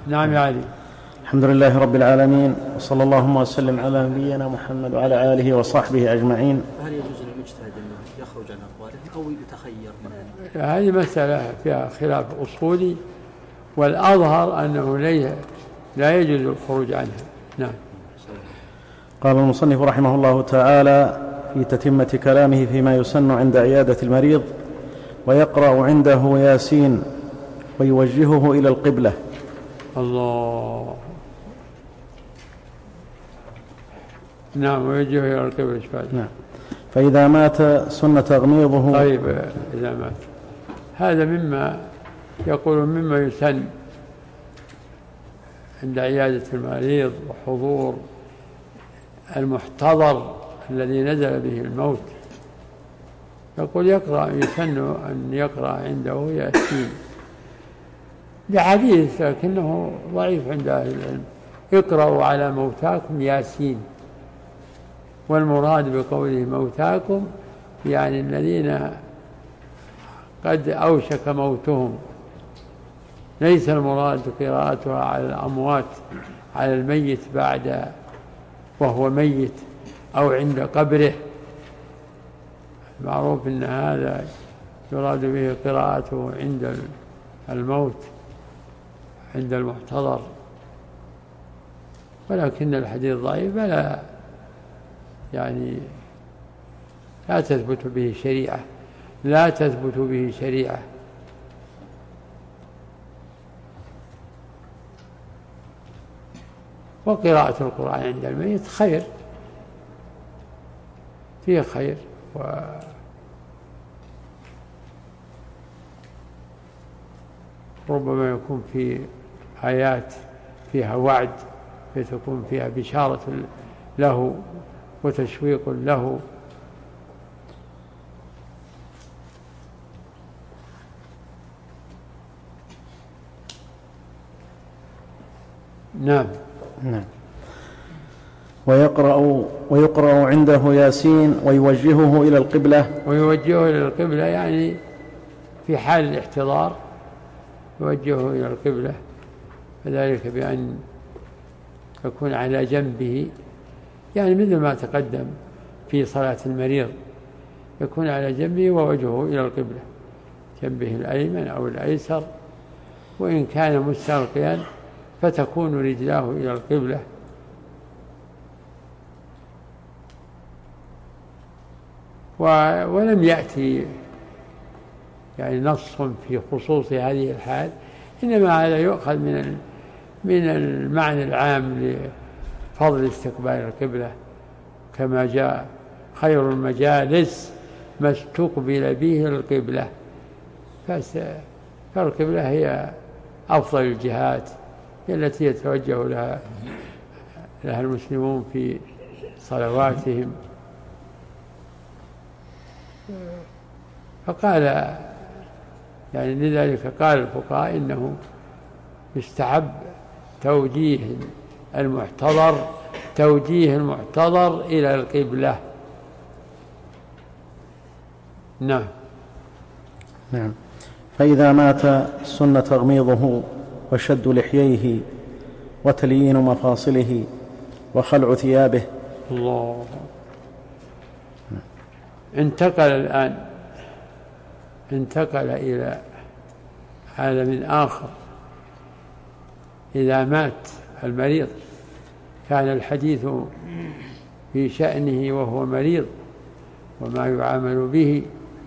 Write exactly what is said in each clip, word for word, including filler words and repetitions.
نعم يا علي. الحمد لله رب العالمين، وصلى اللهم وسلم على نبينا محمد وعلى آله وصحبه أجمعين. هل يجوز للمجتهد أنه يخرج عن أقواله أو يتخير منها؟ هذه مسألة فيها خلاف أصولي، والأظهر أنه لا يجوز الخروج عنها. نعم. قال المصنف رحمه الله تعالى في تتمة كلامه فيما يسن عند عيادة المريض: ويقرأ عنده ياسين ويوجهه إلى القبلة. الله. نعم، ويوجهه إلى القبلة. نعم. فإذا مات سن تغميضه. طيب، إذا مات هذا مما يقول مما يسن عند عيادة المريض وحضور المحتضر الذي نزل به الموت. يقول يقرأ يسن أن يقرأ عنده ياسين بحديث لكنه ضعيف عند أهل العلم: اقرأوا على موتاكم ياسين. والمراد بقوله موتاكم يعني الذين قد أوشك موتهم، ليس المراد قراءتها على الأموات، على الميت بعد وهو ميت أو عند قبره. معروف أن هذا يراد به قراءته عند الموت، عند المحتضر، ولكن الحديث ضعيف، فلا يعني لا تثبت به شريعة، لا تثبت به شريعة. وقراءة القرآن عند الميت خير، فيه خير، وربما يكون في آيات فيها وعد، فتكون فيها بشارة له وتشويق له. نعم. نعم. ويقرأ ويقرأ عنده ياسين ويوجهه إلى القبلة. ويوجهه إلى القبلة يعني في حال الاحتضار يوجهه إلى القبلة، وذلك بأن يكون على جنبه، يعني مثل ما تقدم في صلاة المريض، يكون على جنبه ووجهه إلى القبلة، جنبه الأيمن أو الأيسر، وإن كان مستلقيا فتكون رجلاه إلى القبلة. ولم يأتي يعني نص في خصوص هذه الحال، إنما هذا يؤخذ من من المعنى العام لفضل استقبال القبلة، كما جاء: خير المجالس ما استقبل به القبلة. فالقبلة هي أفضل الجهات التي يتوجه لها لها المسلمون في صلواتهم. فقال يعني لذلك قال الفقهاء إنه يستحب توجيه المحتضر توجيه المحتضر إلى القبلة. نعم. نعم. فإذا مات سن تغميضه وشد لحييه وتليين مفاصله وخلع ثيابه. الله. انتقل الآن انتقل إلى عالم آخر. إذا مات المريض كان الحديث في شأنه وهو مريض وما يعامل به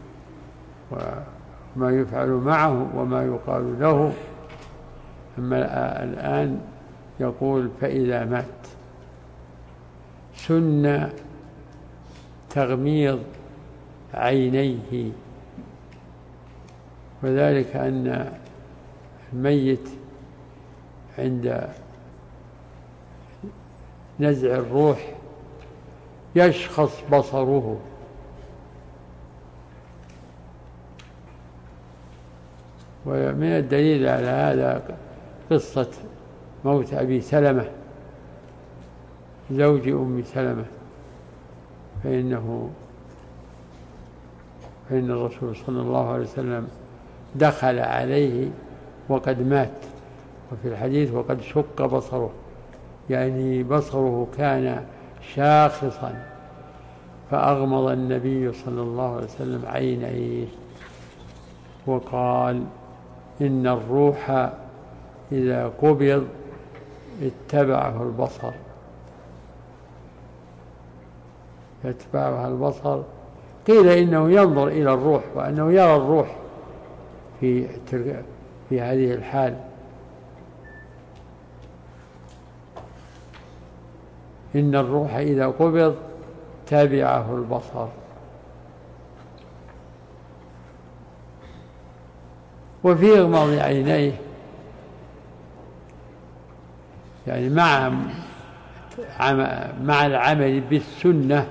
وما يفعل معه وما يقال له. أما الآن يقول: فإذا مات سن تغميض عينيه، وذلك أن الميت عند نزع الروح يشخص بصره، ومن الدليل على هذا قصة موت أبي سلمة زوج أم سلمة، فإنه فإن الرسول صلى الله عليه وسلم دخل عليه وقد مات، وفي الحديث وقد شق بصره، يعني بصره كان شاخصا، فأغمض النبي صلى الله عليه وسلم عينيه وقال إن الروح إذا قبض اتبعه البصر، يتبعها البصر. قيل إنه ينظر إلى الروح وأنه يرى الروح في في هذه الحال. إن الروح إذا قبض تبعه البصر. وفي إغماض عينيه يعني مع مع العمل بالسنة،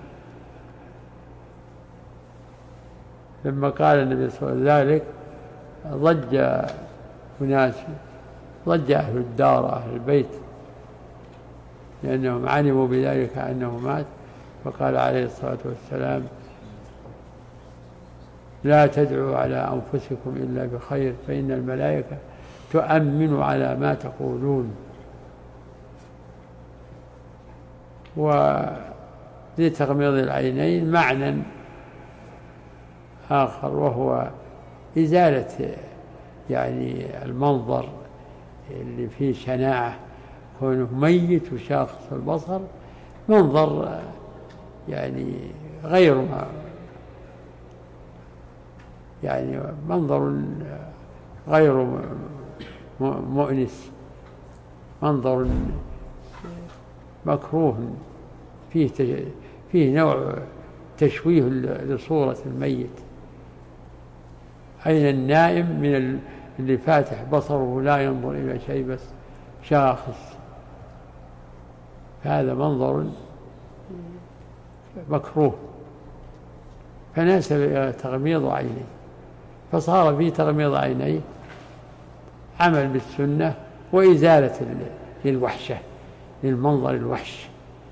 لما قال النبي صلى الله عليه وسلم ذلك ضج أناس، ضج أهل الدار أهل البيت، لأنهم علموا بذلك أنه مات، فقال عليه الصلاة والسلام لا تدعوا على أنفسكم إلا بخير فإن الملائكة تؤمن على ما تقولون. ولتغميض العينين معنى آخر، وهو إزالة يعني المنظر اللي فيه شناعة، كونه ميت وشاخص البصر، منظر يعني غير يعني منظر غير مؤنس، منظر مكروه، فيه فيه نوع تشويه لصورة الميت. أين النائم من اللي فاتح بصره لا ينظر إلى شيء بس شاخص؟ هذا منظر مكروه، فناسب إلى تغميض عينيه، فصار في تغميض عينيه عمل بالسنة وإزالة للوحشة، للمنظر الوحش.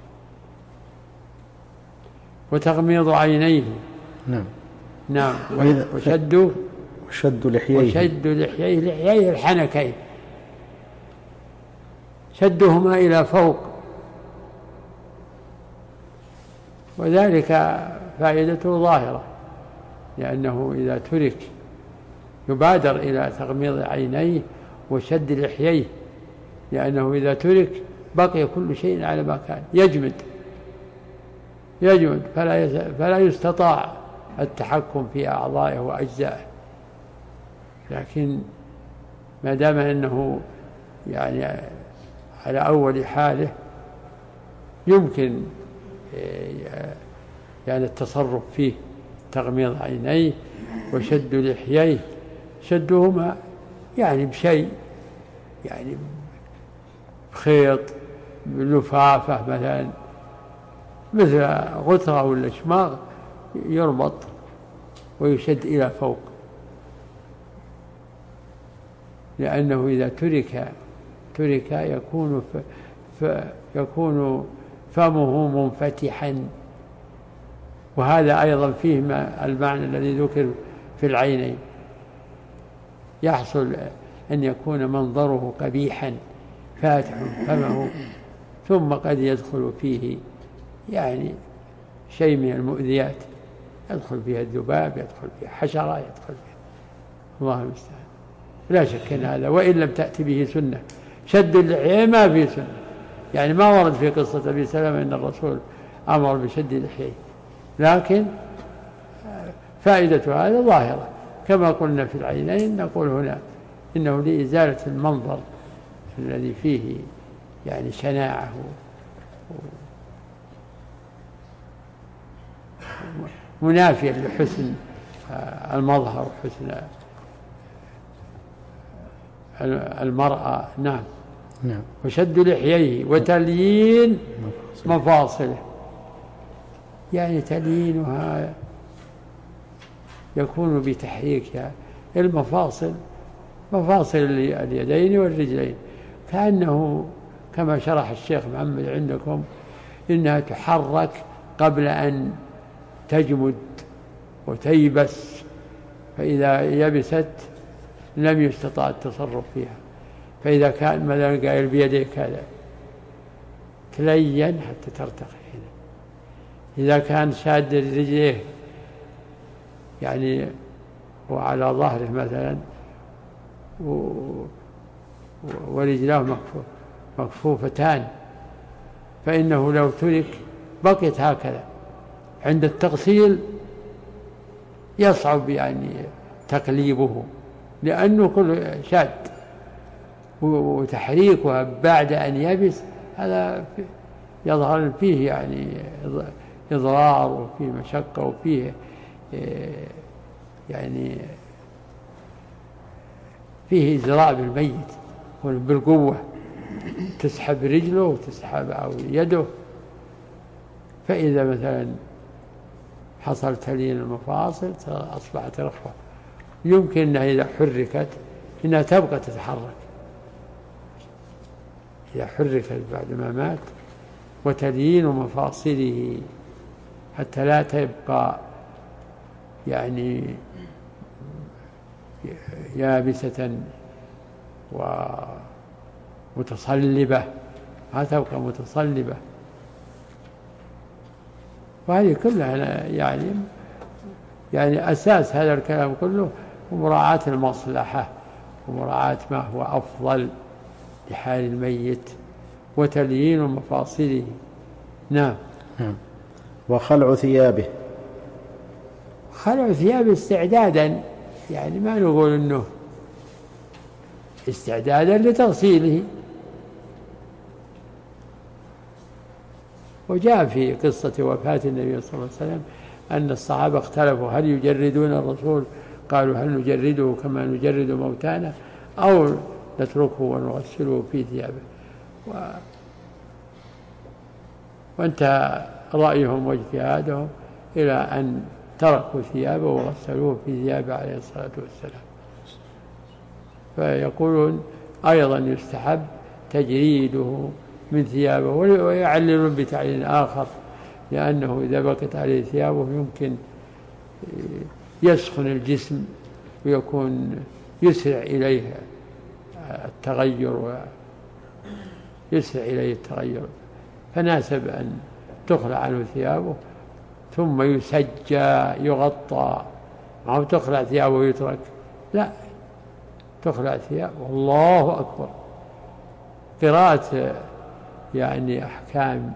وتغميض عينيه نعم نعم وشد وشد لحييه وشد لحييه لحييه الحنكين، شدهما إلى فوق، وذلك فائدته ظاهرة، لأنه إذا ترك يبادر إلى تغميض عينيه وشد لحييه، لأنه إذا ترك بقي كل شيء على ما كان، يجمد يجمد فلا فلا يستطاع التحكم في أعضائه وأجزائه. لكن ما دام أنه يعني على أول حاله يمكن يعني التصرف فيه، تغميض عينيه وشد لحييه، شدهما يعني بشيء، يعني بخيط بلفافة مثلا، مثل غثرة ولا شماغ، يربط ويشد إلى فوق، لأنه إذا ترك ترك يكون ف ف يكون فمه منفتحا، وهذا أيضا فيه المعنى الذي ذكر في العينين، يحصل أن يكون منظره قبيحا فاتح فمه، ثم قد يدخل فيه يعني شيء من المؤذيات، يدخل فيها الذباب، يدخل فيها حشرة، يدخل فيها الله المستعان. لا شك أن هذا وإن لم تأتي به سنة، شد اللحية ما فيه سنة، يعني ما ورد في قصة أبي سلمة أن الرسول أمر بشد اللحية، لكن فائدة هذا ظاهرة كما قلنا في العينين. نقول هنا إنه لإزالة المنظر الذي فيه يعني شناعة منافيا لحسن المظهر وحسن المرأة. نعم. نعم. وشد لحييه وتليين مفاصله، يعني تليينها يكون بتحريك المفاصل، مفاصل اليدين والرجلين، كأنه كما شرح الشيخ محمد عندكم إنها تحرك قبل أن تجمد وتيبس، فإذا يبست لم يستطع التصرف فيها، فإذا كان مثلا قايل بيديه كذا تلين حتى ترتخي هنا. إذا كان شاد رجليه يعني وعلى ظهره مثلا ورجلاه مكفوفتان فإنه لو ترك بقيت هكذا، عند التغسيل يصعب يعني تقليبه لأنه كل شاد، وتحريكها بعد أن يبس هذا يظهر فيه يعني إضرار وفيه مشقة وفيه يعني فيه إزراء بالميت بالقوة، تسحب رجله وتسحب أو يده. فإذا مثلا حصل تلين المفاصل أصبحت رخوة، يمكن أنها إذا حركت إنها تبقى تتحرك، إذا حركت بعد ما مات. وتليين مفاصله حتى لا تبقى يعني يابسة ومتصلبة، ما تبقى متصلبة. وهذه كلها يعني يعني أساس هذا الكلام كله ومراعاة المصلحة ومراعاة ما هو أفضل لحال الميت وتليين مفاصله. نعم. وخلع ثيابه، خلع ثيابه استعدادا، يعني ما نقول إنه استعدادا لتغسيله. وجاء في قصة وفاة النبي صلى الله عليه وسلم أن الصحابة اختلفوا هل يجردون الرسول، قالوا هل نجرده كما نجرد موتانا أو نتركه ونغسله في ثيابه، و... وانتهى رأيهم واجتهادهم إلى أن تركوا ثيابه وغسلوه في ثيابه عليه الصلاة والسلام. فيقولون أيضا يستحب تجريده من ثيابه، ويعللون بتعليل آخر لأنه إذا بقت عليه ثيابه يمكن يسخن الجسم ويكون يسرع إليه التغير ويسرع إليه التغير، فناسب أن تخلع عنه ثيابه ثم يسجى يغطى، ما هو تخلع ثيابه ويترك، لا، تخلع ثيابه. الله أكبر. قراءة يعني أحكام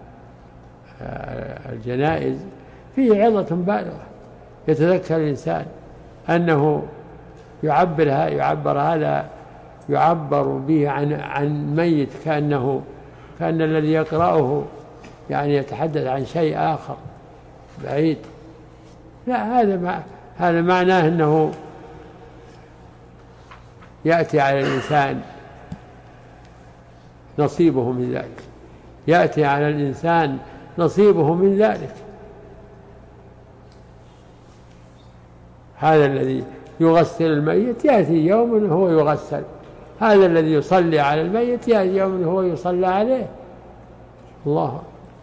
الجنائز فيه عظة بالغة، يتذكر الإنسان أنه يعبر يعبر هذا يعبر به عن عن ميت كأنه كأن الذي يقرأه يعني يتحدث عن شيء آخر بعيد. لا، هذا ما هذا معناه أنه يأتي على الإنسان نصيبه من ذلك، يأتي على الإنسان نصيبه من ذلك. هذا الذي يغسل الميت يأتي يوم هو يغسل، هذا الذي يصلي على الميت يأتي يوم هو يصلى عليه. الله.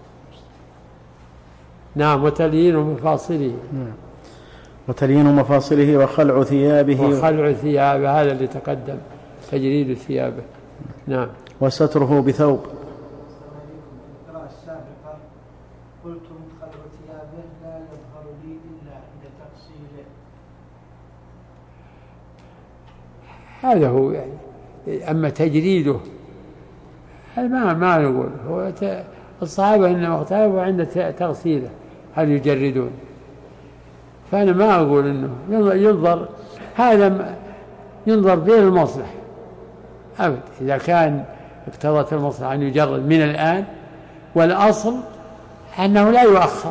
نعم. وتليين مفاصله. وتليين مفاصله وخلع ثيابه. وخلع ثيابه هذا اللي تقدم، تجريد ثيابه. نعم. وستره بثوب. القراءة السابقة قلتم خلع ثيابه لا يظهر لي إلا عند تغسيله. هذا هو يعني. أما تجريده هذا ما ما نقول، هو الصحابة إنما اختلفوا عند تغسيله هل يجردون، فأنا ما أقول إنه ينظر، هذا ينظر به المصلحة أبدا. إذا كان اقتضت المصلحة أن يجرد من الآن، والأصل أنه لا يؤخر،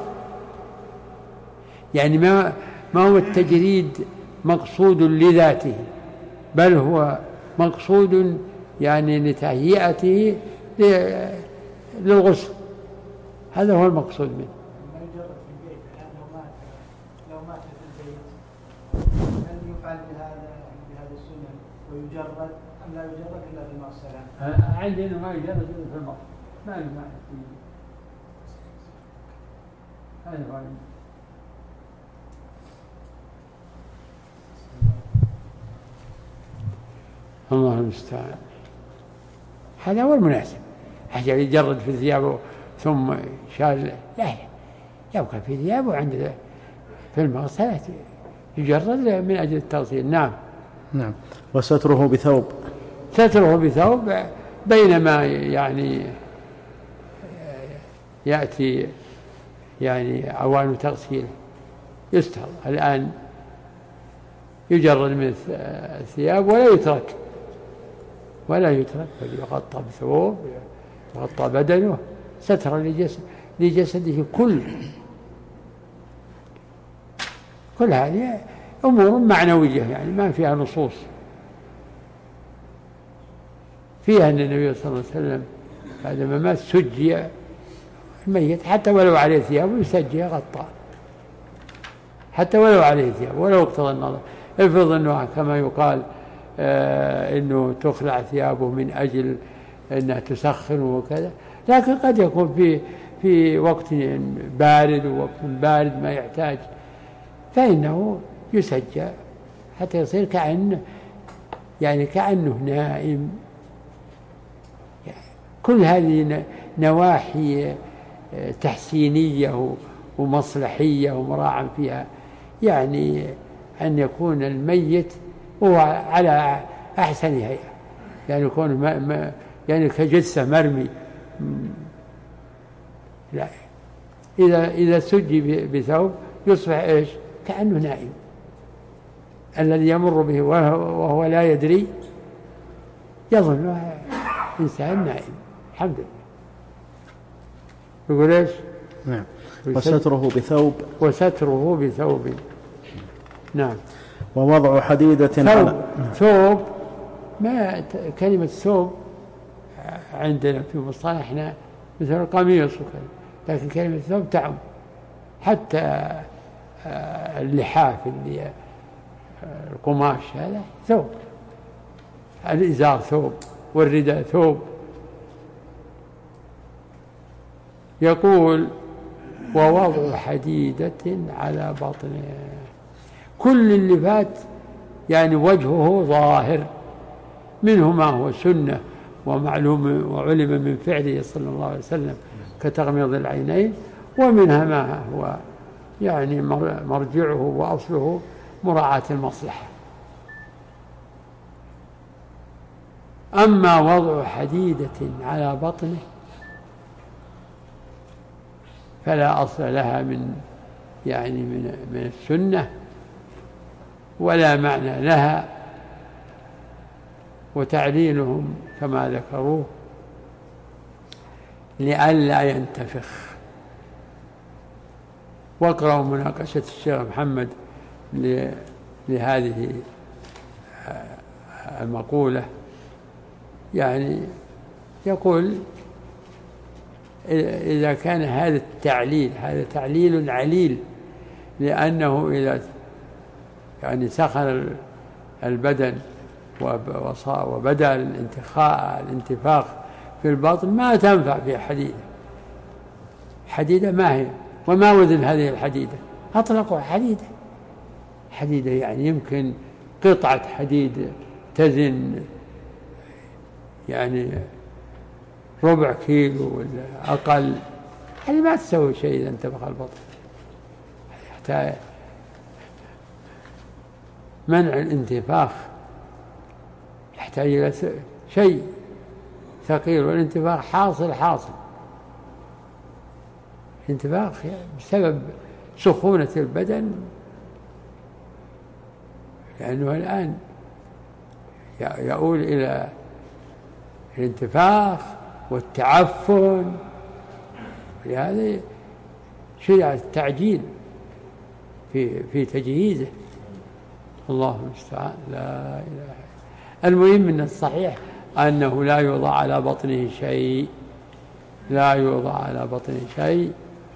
يعني ما ما هو التجريد مقصود لذاته، بل هو مقصود يعني لتهيئته للغسل، هذا هو المقصود منه. ما يجرد في البيت لأنه مات، لو مات في البيت هل يفعل بهذا بهذا السنن ويجرد أم لا يجرد إلا بالمغسلة؟ عندي إنه ما يجرد إلا في المغسل، ما يجمع هذا هو. الله المستعان. هذا هو المناسب. عشان يجرد في ثيابه ثم شال، لا يبقى في ثيابه عند في المغسلة يجرد من أجل التغسيل. نعم. نعم. وستره بثوب، ستره بثوب بينما يعني يأتي يعني أوان تغسيله يستر. الآن يجرد من الثياب ولا يترك ولا يترك بل يغطى بثوب، يغطى بدنه سترا لجسد لجسده كله. كل هذه أمور معنوية يعني ما فيها نصوص فيها أن النبي صلى الله عليه وسلم بعدما مات سجي الميت حتى ولو عليه ثياب يسجي غطى، حتى ولو عليه ثياب ولو اقتضى النظر. افرض أنه كما يقال آه أنه تخلع ثيابه من أجل أنها تسخن وكذا، لكن قد يكون في في وقت بارد ووقت بارد ما يحتاج، فإنه يسجى حتى يصير كأنه يعني كأنه نائم. يعني كل هذه نواحي تحسينية ومصلحية ومراعى فيها، يعني أن يكون الميت هو على أحسن هيئة، يعني يكون ما ما يعني كجثة مرمي. لا، إذا إذا سجي بثوب يصبح إيش؟ كأنه نائم. الذي يمر به وهو لا يدري يظن إنسان نائم. الحمد لله. يقول إيش؟ نعم. وستره بثوب، وستره بثوب. نعم. ووضع حديدة ثوب. على ثوب ما كلمة ثوب عندنا في مصطلحنا مثل القميص وكذا، لكن كلمة ثوب تعم حتى اللحاف اللي القماش هذا ثوب، الإزار ثوب والرداء ثوب. يقول ووضع حديدة على بطنه، كل اللي فات يعني وجهه ظاهر، منه ما هو سنة ومعلوم وعلم من فعله صلى الله عليه وسلم كتغميض العينين، ومنها ما هو يعني مرجعه وأصله مراعاة المصلحة. أما وضع حديدة على بطنه فلا أصل لها من يعني من من السنة ولا معنى لها، وتعليلهم كما ذكروه لئلا ينتفخ. واقرأوا مناقشة الشيخ محمد لهذه المقولة، يعني يقول إذا كان هذا التعليل هذا تعليل عليل، لأنه إذا يعني سخن البدن وبدأ الانتفاخ في البطن ما تنفع في حديدة. حديدة ما هي وما وزن هذه الحديدة؟ أطلقوا حديدة. حديدة يعني يمكن قطعة حديد تزن يعني ربع كيلو ولا أقل، هذه ما تسوي شيء إذا انتفخ البطن. حتى منع الانتفاخ يحتاج إلى شيء ثقيل، والانتفاخ حاصل حاصل الانتفاخ بسبب سخونة البدن، لأنه الآن يؤول إلى الانتفاخ والتعفن، ولهذا شرع التعجيل في في تجهيزه. الله المستعان. لا إله إلا الله. المهم من الصحيح أنه لا يوضع على بطنه شيء، لا يوضع على بطنه شيء.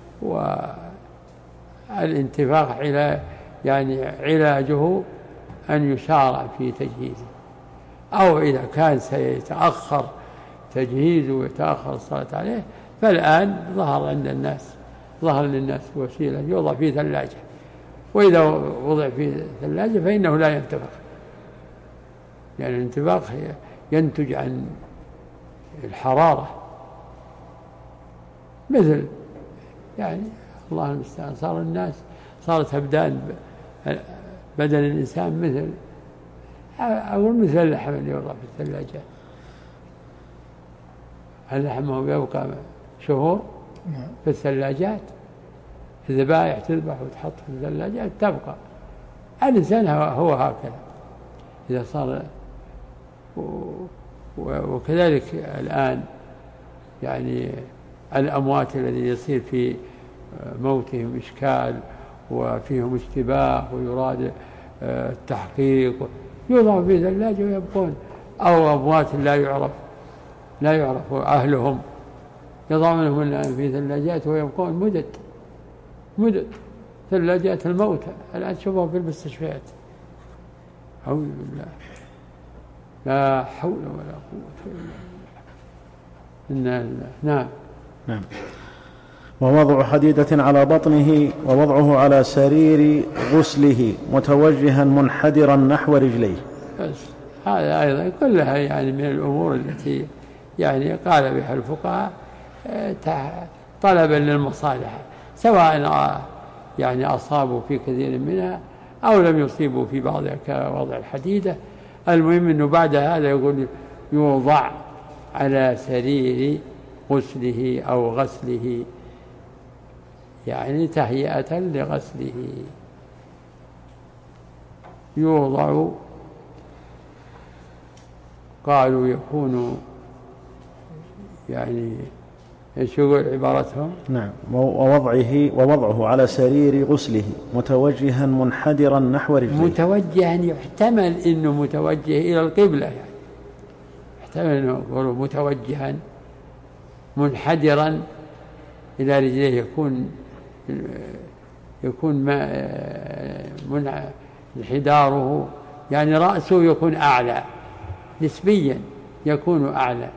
والانتفاخ علا يعني علاجه أن يسارع في تجهيزه، أو إذا كان سيتأخر تجهيزه ويتأخر الصلاة عليه فالآن ظهر عند الناس ظهر للناس وسيلة يوضع في ثلاجة، وإذا وضع في ثلاجة فإنه لا ينتفخ، يعني الانتفاخ ينتج عن الحرارة، مثل يعني الله المستعان صار الناس صارت أبدان بدن الإنسان مثل أقول مثل اللحم اللي يوضع في الثلاجة. اللحم هو يبقى شهور في الثلاجات، الذبائح تذبح وتحط في الثلاجات تبقى. الإنسان هو هكذا إذا صار. وكذلك الآن يعني الأموات الذي يصير في موتهم إشكال وفيهم اشتباه ويراد التحقيق يوضع في ثلاجة ويبقون، أو أموات لا يعرف لا يعرف أهلهم يضعونهم في ثلاجات ويبقون مدد مدد ثلاجات الموتى الآن تشوفها في المستشفيات. أعوذ بالله، لا حول ولا قوة إلا بالله. نعم. نعم. ووضع حديدة على بطنه ووضعه على سرير غسله متوجها منحدرا نحو رجليه. بس هذا أيضا كلها يعني من الأمور التي يعني قال بها الفقهاء طلبا للمصالح، سواء يعني أصابوا في كثير منها أو لم يصيبوا في بعضها كوضع الحديدة. المهم أنه بعد هذا يقول يوضع على سرير غسله أو غسله، يعني تهيئة لغسله. يوضع قالوا يكون يعني ايش يقول عبارتهم؟ نعم. ووضعه ووضعه على سرير غسله متوجها منحدرا نحو رجليه. متوجها يحتمل انه متوجه الى القبلة، يعني يحتمل انه يقولوا متوجها منحدرا الى رجليه، يكون يكون ما انحداره يعني رأسه يكون أعلى نسبيا، يكون أعلى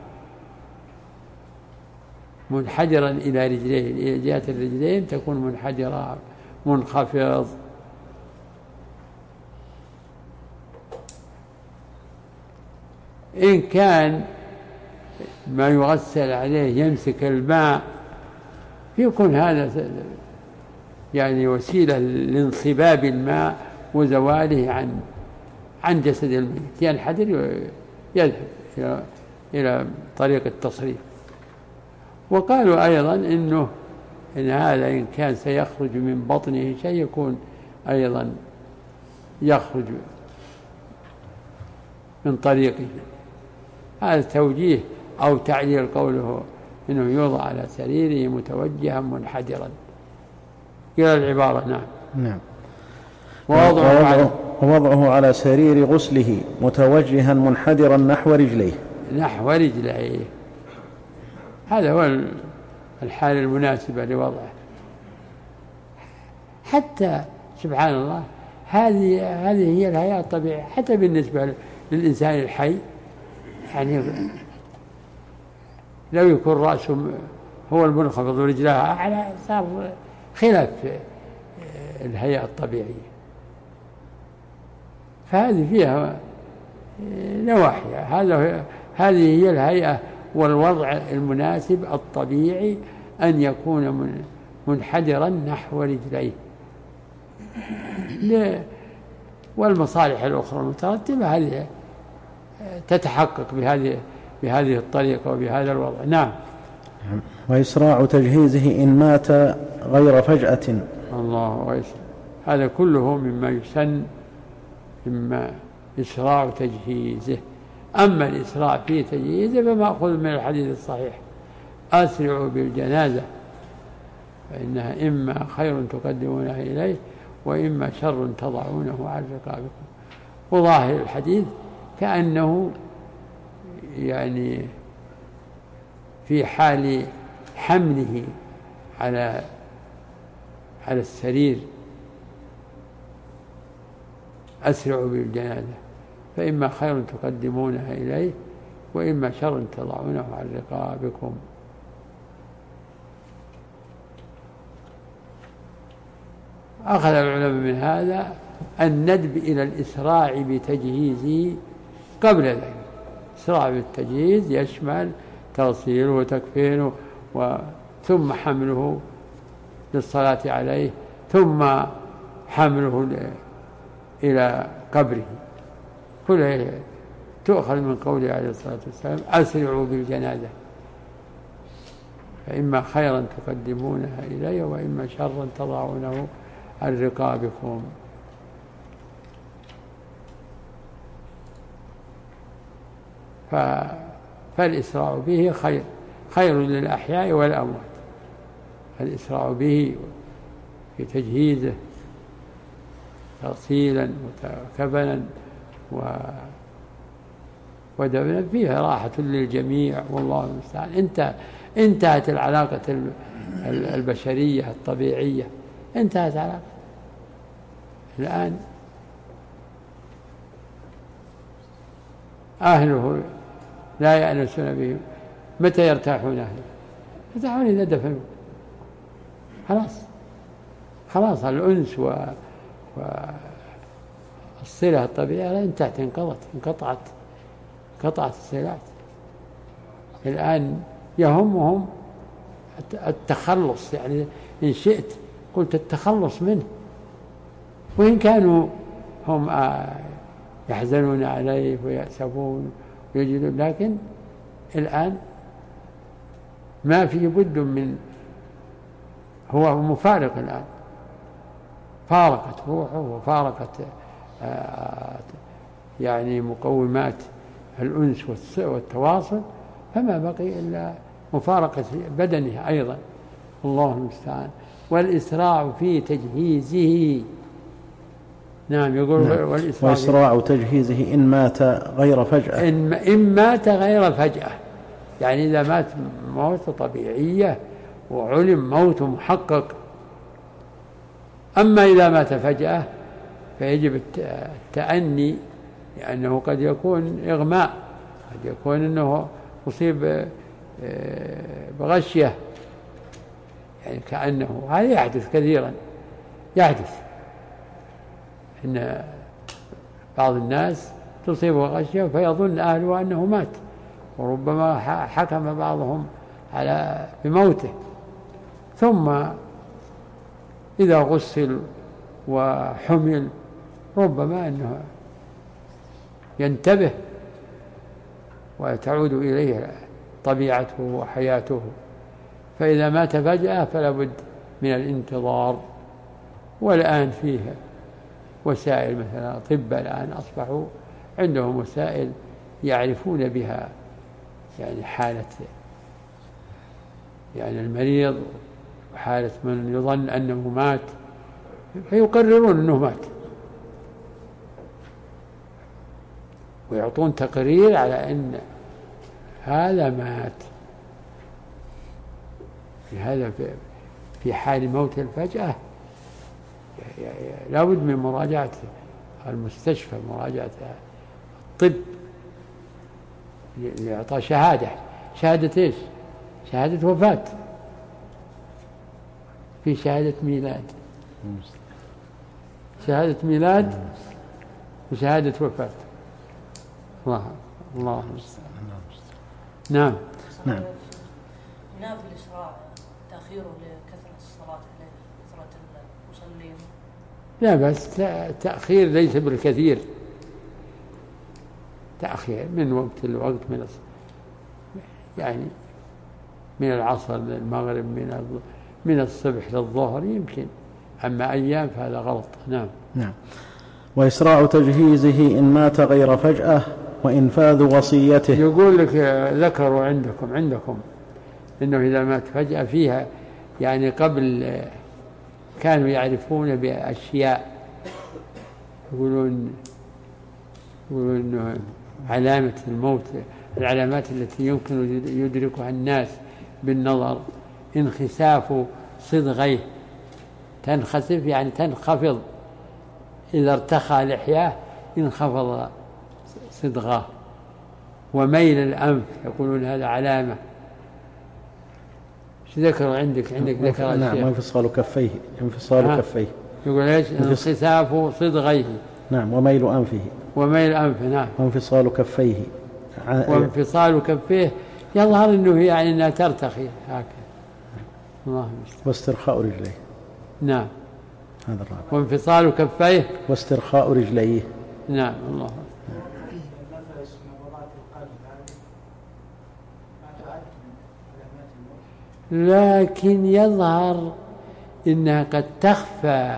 منحدرا إلى رجليه، إلى جهة الرجلين تكون منحدرة منخفض. إن كان ما يغسل عليه يمسك الماء يكون هذا يعني وسيلة لانصباب الماء وزواله عن عن جسد الميت، ينحدر ويذهب إلى إلى طريق التصريف. وقالوا أيضا إنه إن هذا إن كان سيخرج من بطنه شيء يكون أيضا يخرج من طريقه. هذا توجيه أو تعليل قوله إنه يوضع على سريره متوجها منحدرا إلى العبارة. نعم. نعم. ووضعه على, ووضعه على سرير غسله متوجها منحدرا نحو رجليه. نحو رجليه، هذا هو الحالة المناسبة لوضعه. حتى سبحان الله هذه هذه هي الحياة الطبيعية حتى بالنسبة للإنسان الحي. يعني لو يكون رأسه هو المنخفض ورجلها أعلى صار خلاف الهيئة الطبيعية، فهذه فيها نواحي. هذا هذه هي الهيئة والوضع المناسب الطبيعي أن يكون منحدرا نحو رجليه. والمصالح الأخرى المترتبة هذه تتحقق بهذه بهذه الطريقة وبهذا الوضع. نعم. وإسراع تجهيزه إن مات غير فجأة. الله ويسر. هذا كله مما يسن، إما إسراع تجهيزه. أما الإسراع في تجهيزه فمأخوذ من الحديث الصحيح أسرعوا بالجنازة فإنها إما خير تقدمونه إليه وإما شر تضعونه عن رقابكم. وظاهر الحديث كأنه يعني في حال حمله على على السرير أسرعوا بالجنازة فإما خير تقدمونها إليه وإما شر تضعونه عن رقابكم. أخذ العلماء من هذا الندب إلى الإسراع بتجهيزه قبل ذلك. إسراع بالتجهيز يشمل تغسيله وتكفينه ثم حمله للصلاة عليه ثم حمله إلى قبره، كلها تؤخذ من قوله عليه الصلاة والسلام أسرعوا بالجنازة، فإما خيرا تقدمونها إلي وإما شرا تضعونه عن رقابكم. فالإسراع به خير خير للأحياء والأموات، الإسراع به في تجهيزه تغسيلا وكفنا ودفنا فيه راحة للجميع والله المستعان. انت انتهت العلاقة البشرية الطبيعية، انتهت علاقة. الآن أهله لا يأنسون بهم، متى يرتاحون أهله؟ يرتاحون إذا دفنوا، خلاص خلاص الأنس و... والصلة الطبيعية انتهت، انقضت انقطعت انقطعت الصلات. الآن يهمهم التخلص، يعني إن شئت قلت التخلص منه، وإن كانوا هم يحزنون عليه ويأسفون ويجدون، لكن الآن ما في بد من، هو مفارق الآن، فارقت روحه وفارقت يعني مقومات الأنس والتواصل، فما بقي إلا مفارقة بدنه أيضا، الله المستعان. والإسراع في تجهيزه، نعم يقول نعم. والإسراع وإسراع تجهيزه إن مات غير فجأة، إن, إن مات غير فجأة، يعني إذا مات موت طبيعية وعلم موت محقق. أما إذا مات فجأة فيجب التأني، لأنه قد يكون إغماء، قد يكون أنه أصيب بغشية، يعني كأنه، هذا يحدث كثيرا، يحدث إن بعض الناس تصيبه غشية فيظن أهله أنه مات، وربما حكم بعضهم على بموته، ثم إذا غسل وحمل ربما أنه ينتبه وتعود إليه طبيعته وحياته. فإذا مات فجأة فلا بد من الانتظار. والآن فيه وسائل، مثلا طب الآن أصبحوا عندهم وسائل يعرفون بها يعني حالة يعني المريض وحالة من يظن أنه مات، فيقررون أنه مات ويعطون تقرير على أن هذا مات. هذا في حال موت الفجأة لا بد من مراجعة المستشفى، مراجعة الطب لإعطاء شهادة. شهادة إيش؟ شهادة وفاة، في شهادة ميلاد، شهادة ميلاد وشهادة وفاة. الله الله نعم نعم. ينافي الإسراع تأخيره لكثرة الصلاة عليه، كثرة المصلين. لا بس تأخير ليس بالكثير، تأخير من وقت الوقت، من يعني من العصر للمغرب، من من الصبح للظهر يمكن، أما أيام فهذا غلط. نعم نعم. وإسراع تجهيزه إن مات غير فجأة وإنفاذ وصيته. يقول لك ذكروا عندكم عندكم إنه إذا مات فجأة فيها، يعني قبل كانوا يعرفون بأشياء، يقولون يقولون إنه علامة الموت، العلامات التي يمكن يدركها الناس بالنظر، انخساف صدغيه، تنخسف يعني تنخفض، إذا ارتخى لحياه انخفض صدغاه، وميل الأنف يقولون هذا علامة. ايش ذكروا عندك؟ عندك ذكر نعم. وانفصال كفيه، انفصال كفيه يقول ايش؟ انخساف صدغيه. نعم. وميل أنفه، وميل أنفه. نعم. وانفصال كفيه، وانفصال كفيه يظهر أنه يعني أنها ترتخي هكذا. الله المستعان. واسترخاء رجليه. نعم. هذا الرابع. وانفصال كفيه. واسترخاء رجليه. نعم. الله. نفس نبضات القلب هذه ما تعد من علامات الموت. لكن يظهر إنها قد تخفى،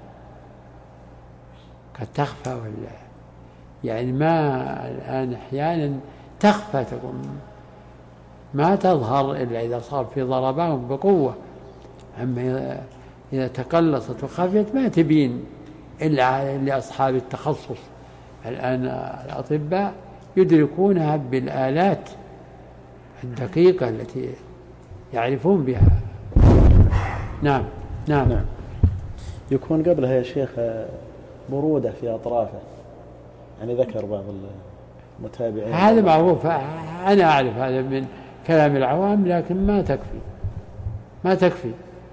قد تخفى ولا يعني ما الآن أحيانا تخفى، تكون ما تظهر إلا إذا صار في ضربان بقوة. أما إذا تقلصت وخفيت ما تبين إلا لأصحاب التخصص. الآن الأطباء يدركونها بالآلات الدقيقة التي يعرفون بها. نعم. نعم. نعم. يكون قبلها يا شيخ برودة في أطرافه، يعني ذكر بعض المتابعين. هذا معروف، أنا أعرف هذا من كلام العوام، لكن ما تكفي، ما تكفي.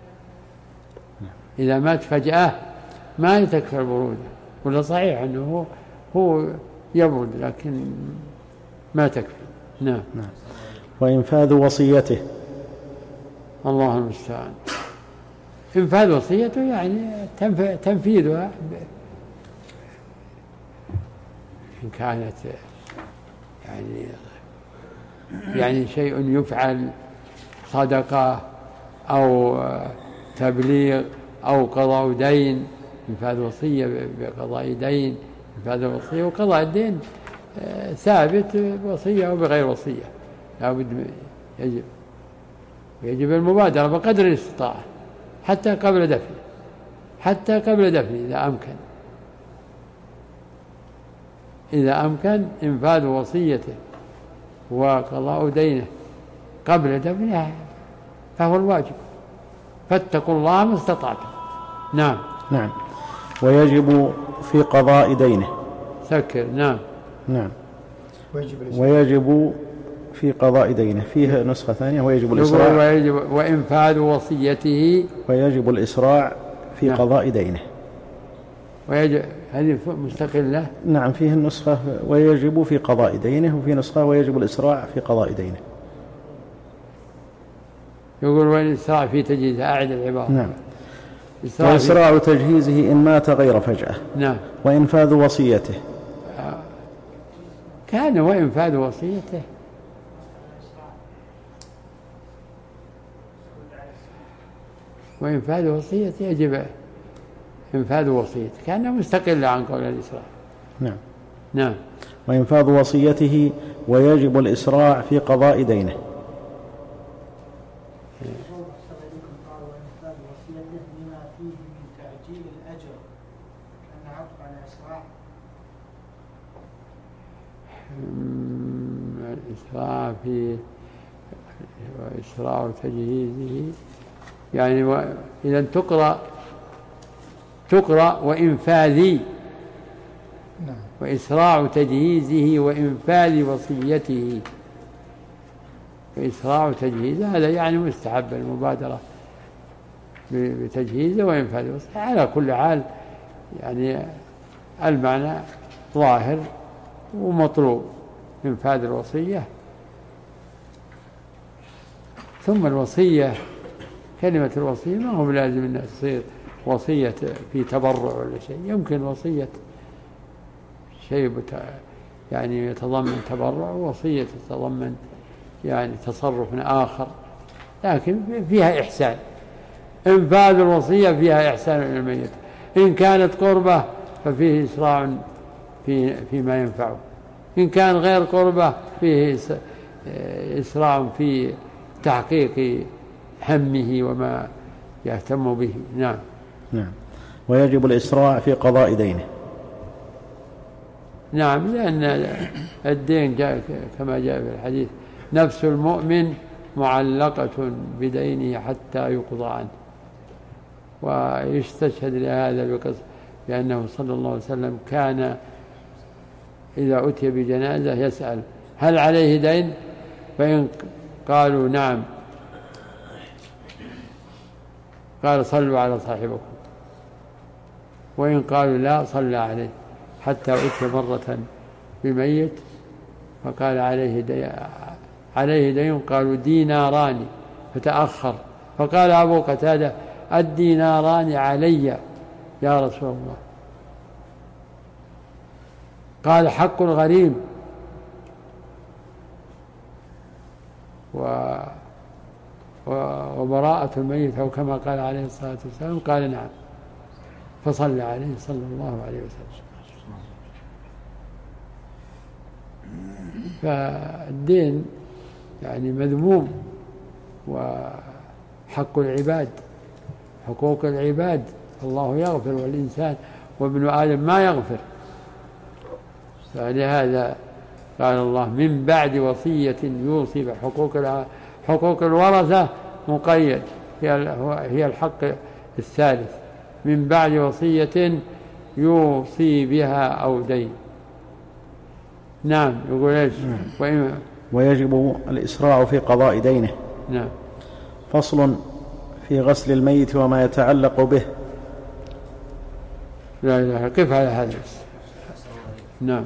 إذا مات فجأة ما تكفي البرودة، ولا صحيح أنه هو يبرد لكن ما تكفي. نعم. نعم. وإنفاذ وصيته. الله المستعان. إنفاذ وصيته يعني تنفيذها إن كانت يعني يعني شيء يفعل، صدقة أو تبليغ أو قضاء دين. إنفاذ وصية بقضاء دين، إنفاذ الوصية وقضاء الدين ثابت، وصية أو بغير وصية لا بد يجب يجب المبادرة بقدر الاستطاعة حتى قبل دفنه، حتى قبل دفنه إذا أمكن، إذا أمكن إنفاذ وصيته وقضاء دينه قبل دفنه فهو الواجب. فاتقوا الله ما استطعتم. نعم. نعم. ويجب في قضاء دينه. سكر. نعم. نعم. ويجب في قضاء دينه. فيه نسخة ثانية ويجب الإسراع. ويجب وإنفاذ وصيته. ويجب الإسراع في نعم. قضاء دينه. ويجب هذه مستقلة. نعم. فيه النسخة ويجب في قضاء دينه، وفي نسخة ويجب الإسراع في قضاء دينه. يقول والإسراع في تجهيزه. أعد العبارة. نعم. وإسراع تجهيزه إن مات غير فجأة. نعم. وإنفاذ وصيته. كان وإنفاذ وصيته وإنفاذ وصيته يجب إنفاذ وصيته، كان مستقل عن قول الإسراع. نعم. نعم. وإنفاذ وصيته ويجب الإسراع في قضاء دينه. الإسراع في وإسراع تجهيزه يعني و... إذا تقرأ تقرأ وإنفاذي. نعم. وإسراع تجهيزه وإنفاذ وصيته. وإسراع تجهيزه هذا يعني مستحب المبادرة بتجهيزه وإنفاذ وصيته. على كل حال يعني المعنى ظاهر ومطلوب إنفاذ الوصية. ثم الوصية كلمة الوصية ما هو لازم أنها تصير وصية في تبرع ولا شيء، يمكن وصية شيء يعني يتضمن تبرع، ووصية تتضمن يعني تصرف آخر، لكن فيها إحسان. إنفاذ الوصية فيها إحسان إلى الميت، إن كانت قربة ففيه إسراع في فيما ينفعه، إن كان غير قربة فيه إسراع في تحقيق همه وما يهتم به. نعم. نعم. ويجب الإسراع في قضاء دينه. نعم، لأن الدين جاء كما جاء في الحديث نفس المؤمن معلقة بدينه حتى يقضى عنه. ويستشهد لهذا بقصة لأنه صلى الله عليه وسلم كان إذا أتي بجنازة يسأل هل عليه دين؟ فإن قالوا نعم قال صلوا على صاحبكم، وإن قالوا لا صلى عليه، حتى أتي مرة بميت فقال عليه دين عليه دين؟ قالوا ديناران، فتأخر، فقال أبو قتادة الديناران علي يا رسول الله. قال حق الغريم و وبراءة الميت، أو كما قال عليه الصلاة والسلام. قال نعم، فصلى عليه صلى الله عليه وسلم. فالدين يعني مذموم، وحق العباد، حقوق العباد الله يغفر والإنسان وابن آدم ما يغفر. فلهذا قال الله من بعد وصية يوصي بحقوق حقوق الورثة مقيد، هي الحق الثالث، من بعد وصية يوصي بها أو دين. نعم. يقول ايش؟ ويجب الإسراع في قضاء دينه. نعم. فصل في غسل الميت وما يتعلق به. لا إله، قف على هذا. نعم.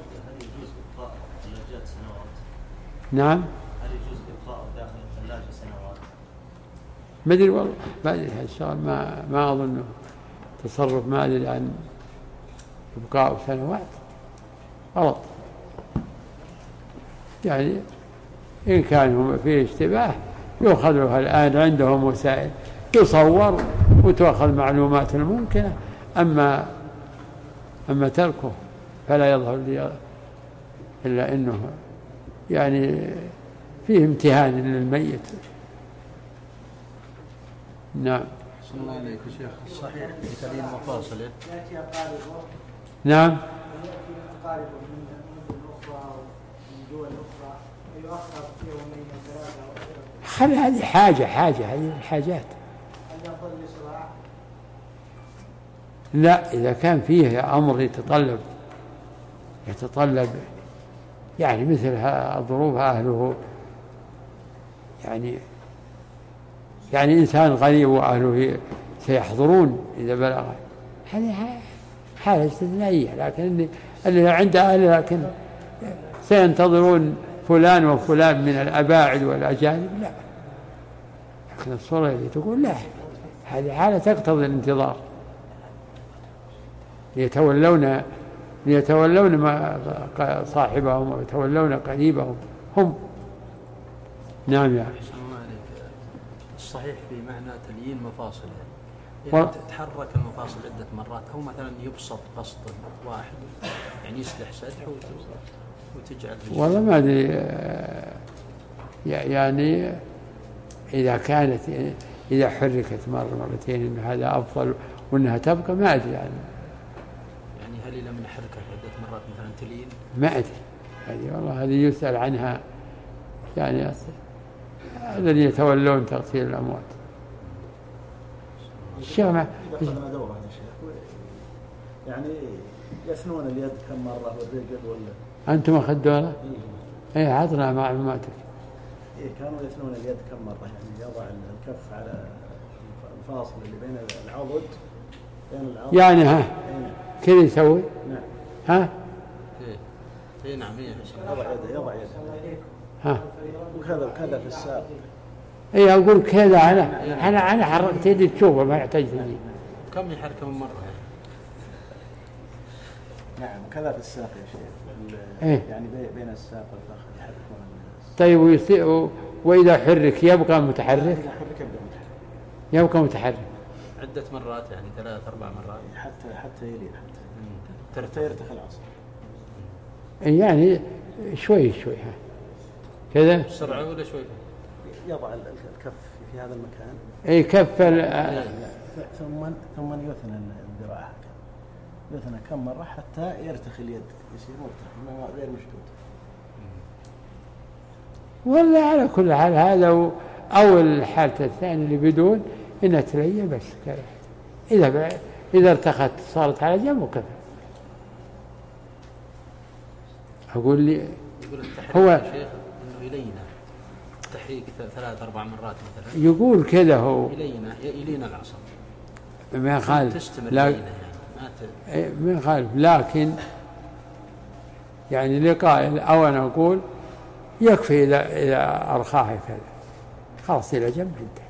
نعم. هل يجوز إبقاء داخل الثلاجة سنوات؟ ما أدري والله، ما أدري هالشغل، ما ما أظنه تصرف، ما أدري عن إبقاء سنوات غلط. يعني إن كان فيه اشتباه يؤخذ له الآن عندهم وسائل، يصور وتأخذ معلومات الممكنة. أما أما تركه فلا يظهر لي إلا أنه يعني فيه امتهان للميت. نعم. صلى الله عليك يا شيخ. الصحيح في تبيين مفاصله. يأتي أقاربه. نعم. يأتي أقاربه من مدن أخرى ومن دول أخرى ويؤخر في يومين ثلاثة. خل هذه حاجة حاجة هذه الحاجات. هل يفضل الإسراع؟ لا، إذا كان فيه أمر يتطلب يتطلب يعني مثل ظروف أهله، يعني يعني إنسان غريب وأهله سيحضرون إذا بلغ، هذه حالة استثنائية. لكن اللي, اللي عند أهله لكن سينتظرون فلان وفلان من الأباعد والأجانب، لا. لكن الصورة اللي تقول لا، هذه حالة تقتضي الانتظار، ليتولون ليتولون ما صاحبهم ويتولون قريبهم هم. نعم. يا أحسن الله عليك. الصحيح في معنى تليين مفاصله، و... يعني تتحرك المفاصل عدة مرات، أو مثلا يبسط بسط واحد، يعني يسلح سلح وتجعل. والله ما أدري، يعني إذا كانت إذا حركت مرة مرتين إن هذا أفضل وإنها تبقى، ما أدري يعني. يعني هل إذا من حركة عدة مرات مثلا تلين؟ ما أدري هذه والله، هذه يسأل عنها يعني الذين يتولون تغسيل الأموات. الشيخ ما يعني يثنون اليد كم مرة والرجل ولا أنتم أخذونا؟ إيه عطنا معلوماتك. إيه كانوا يثنون اليد كم مرة، يعني يضع الكف على الفاصل اللي بين العضد بين العضد يعني ها كذا يسوي. نعم. ها إيه إيه نعم. يضع يده يضع يده ها وكذا وكذا في الساق. إيه أقول كذا، أنا أنا أنا حركت يدي تشوفه، ما يحتاج تجي. كم يحركه من مرة؟ نعم وكذا في الساق يا شيخ. إيه؟ يعني بين الساق والفخذ يحركون. طيب ويصير وإذا حرك يبقى متحرك؟ إذا حرك يبقى متحرك. يبقى متحرك عدة مرات، يعني ثلاث أربع مرات حتى حتى يلين حتى حتى يرتخي العصر. يعني شوي شوي ها كذا بسرعة ولا شوي؟ يضع الكف في هذا المكان. أي كف ثم ثم يثنى الذراع، يثنى كم مرة حتى يرتخي اليد، يصير مرتخي غير مشدود. ولا على كل حال هذا أو الحالة الثانية اللي بدون إنها تلي بس كذا. إذا إذا ارتخت صارت على جنب وكذا. أقول لي هو يا شيخ إنه يلينا تحريك ثلاث أربع مرات مثلا، يقول كذا هو يلينا يلينا العصر ما يخالف، تستمر لا يعني ما ما يخالف، لكن يعني لقائل أو أنا أقول يكفي إذا إذا أرخاها كذا خلاص إلى جنب انتهى.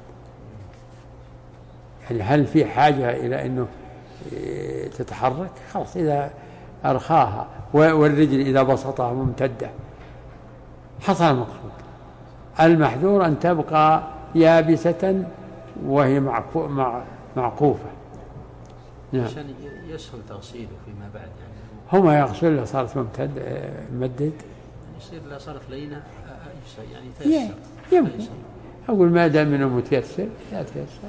يعني هل في حاجة إلى أنه تتحرك؟ خلاص إذا أرخاها، والرجل إذا بسطها ممتدة حصل المقصود. المحذور أن تبقى يابسة وهي معقوفة. نعم. عشان يسهل تغسيله فيما بعد يعني. هما يغسل له صارت ممتد ممدد يصير لا صارت لينة يعني تيسر. يمكن أقول ما دام منه متيسر لا تيسر.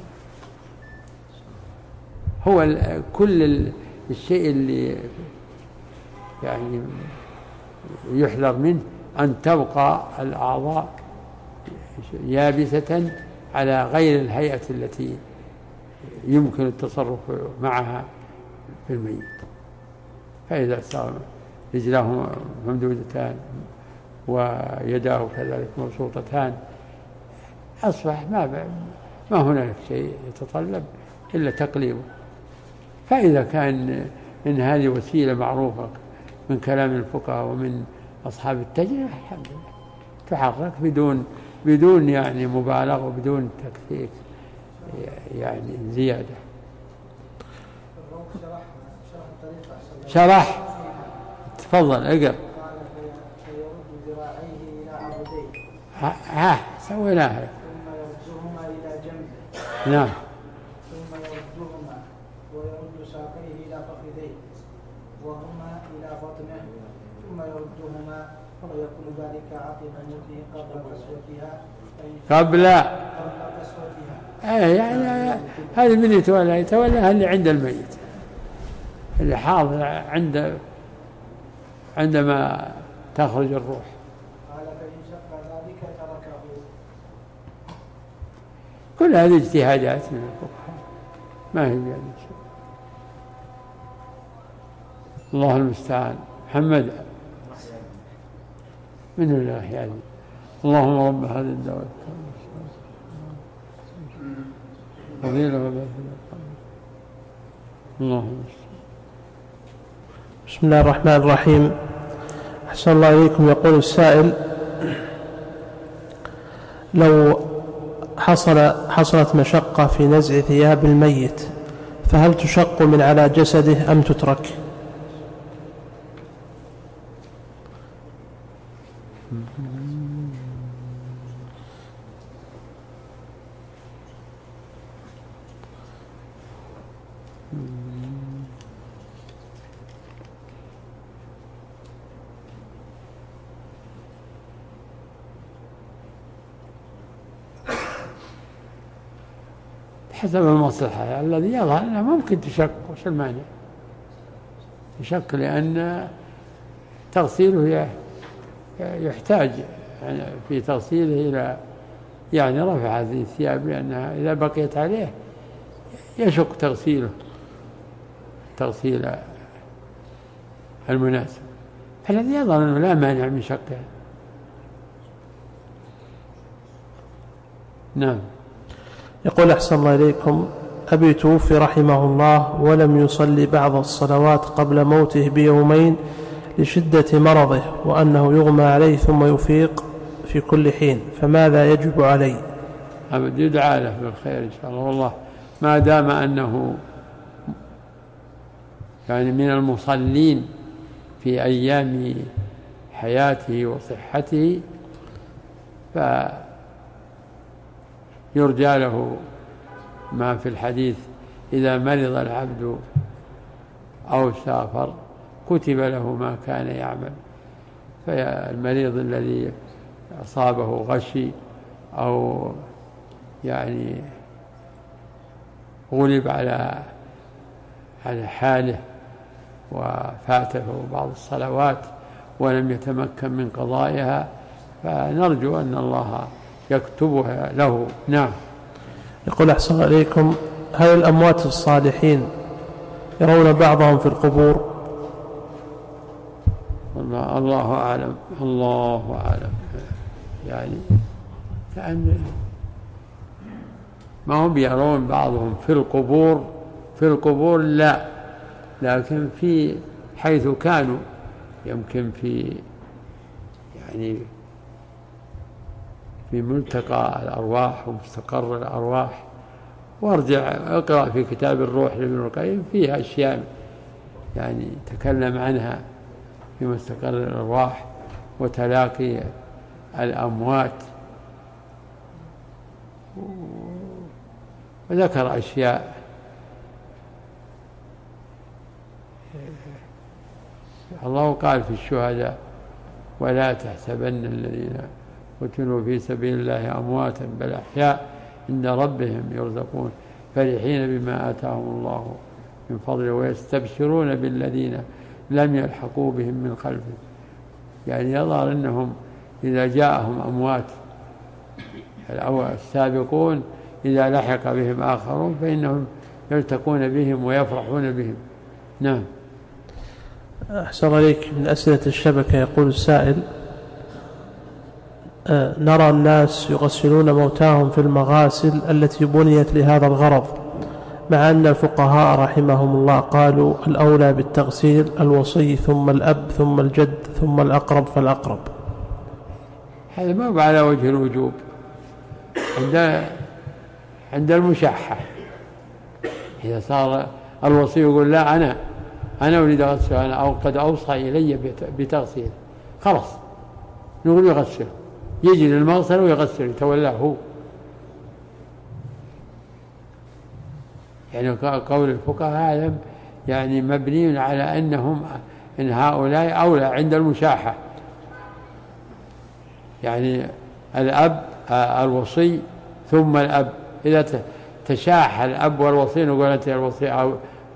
هو كل الشيء اللي يعني يحذر منه أن تبقى الأعضاء يابسة على غير الهيئة التي يمكن التصرف معها في الميت. فإذا صار رجلاه ممدودتان ويداه كذلك مبسوطتان أصبح ما ما هناك شيء يتطلب إلا تقليبه. فإذا كان إن هذه وسيلة معروفة من كلام الفقهاء ومن أصحاب التجربة الحمد لله تحرك بدون بدون يعني مبالغة وبدون تكثيف يعني زيادة. شرح تفضل اقرأ. ها سويناها. ثم يردهما إلى جنبه. نعم. ثم يردهما ويرد ساقيه إلى فخذيه وهما إلى بطنه ثم يردهما ويكون ذلك عقب موته قبل قسوتها. قبل قبل قسوتها. ايه يعني هذا من يتولى يتولى اللي عند الميت اللي حاضر عند عندما تخرج الروح. قال فإن شق ذلك تركه. كل هذه اجتهادات من الفقهاء ما هي بهذا الشيء. الله المستعان. محمد من الله يعني. اللهم رب هذه الدعوة فضيلة وبارك اللهم. بسم الله الرحمن الرحيم. أحسن الله إليكم. يقول السائل: لو حصل حصلت مشقة في نزع ثياب الميت فهل تشق من على جسده أم تترك؟ حسب المصلحة. الذي يظهر أنها ممكن تشك، وش المانع؟ تشك لأن تغسيله يحتاج في تغسيله إلى يعني رفع هذه الثياب، لأنها إذا بقيت عليه يشق تغسيله تغسيل المناسب. فالذي يظهر أنه لا مانع من شقها. نعم. يقول: أحسن الله إليكم، أبي توفي رحمه الله ولم يصلي بعض الصلوات قبل موته بيومين لشدة مرضه وأنه يغمى عليه ثم يفيق في كل حين، فماذا يجب عليه؟ أبد يدعى له بالخير إن شاء الله. والله ما دام أنه يعني من المصلين في أيام حياته وصحته فيرجى له ما في الحديث: إذا مرض العبد أو سافر كتب له ما كان يعمل. فالمريض الذي أصابه غشي أو يعني غلب على على حاله وفاته بعض الصلوات ولم يتمكن من قضائها، فنرجو أن الله يكتبها له. نعم. يقول: أحسن عليكم، هل الأموات الصالحين يرون بعضهم في القبور؟ والله الله أعلم. الله أعلم. يعني كأن ما هم يرون بعضهم في القبور في القبور لا، لكن في حيث كانوا يمكن في يعني في ملتقى الأرواح ومستقر الأرواح، وارجع اقرأ في كتاب الروح لابن القيم، فيها أشياء يعني تكلم عنها في مستقر الأرواح وتلاقي الأموات، وذكر أشياء الله قال في الشهداء: ولا تحسبن الذين قتلوا في سبيل الله أمواتا بل أحياء عند ربهم يرزقون فرحين بما آتاهم الله من فضله ويستبشرون بالذين لم يلحقوا بهم من خلفهم. يعني يظهر أنهم إذا جاءهم أموات السابقون إذا لحق بهم آخرون فإنهم يلتقون بهم ويفرحون بهم. نعم. أحسن عليك. من أسئلة الشبكة يقول السائل: نرى الناس يغسلون موتاهم في المغاسل التي بنيت لهذا الغرض، مع أن الفقهاء رحمهم الله قالوا الأولى بالتغسيل الوصي ثم الأب ثم الجد ثم الأقرب فالأقرب. هذا ما على وجه الوجوب، عند عند المشاحة. إذا صار الوصي يقول لا أنا أنا أريد أغسل أنا أو قد أوصى إلي بتغسيل، خلاص نقول يغسل، يجي للمغسل ويغسل يتولاه هو. يعني قول الفقهاء هذا يعني مبني على أنهم إن هؤلاء أولى عند المشاحة، يعني الأب الوصي ثم الأب. إذا تشاح الأب والوصي نقول أنت الوصي أو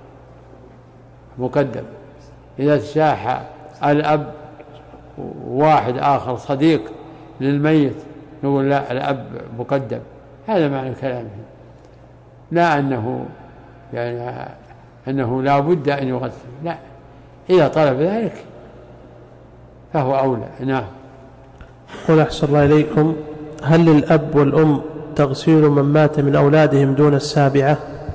مقدم. إذا تشاح الأب واحد آخر صديق للميت نقول لا الأب مقدم. هذا معنى كلامه، لا أنه يعني أنه لا بد أن يغسل، لا، إذا طلب ذلك فهو أولى. نعم. قل أحسن الله إليكم: هل للأب والأم تغسيل من مات من أولادهم دون السابعة؟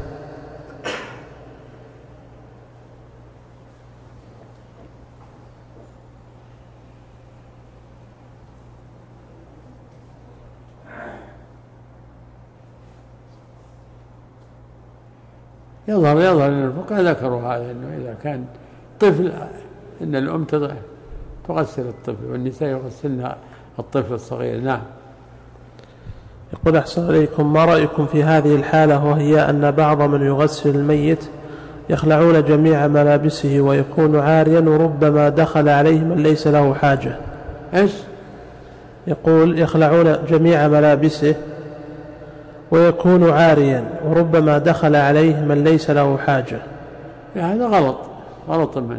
يظهر يظهر أن الفقهاء ذكروا هذا، أنه إذا كان طفل أن الأم تغسل الطفل والنساء يغسلن الطفل الصغير. نعم. يقول أحسن عليكم: ما رأيكم في هذه الحالة، وهي أن بعض من يغسل الميت يخلعون جميع ملابسه ويكون عاريا وربما دخل عليه من ليس له حاجة؟ إيش؟ يقول يخلعون جميع ملابسه ويكون عاريا وربما دخل عليه من ليس له حاجة. هذا غلط غلط منه.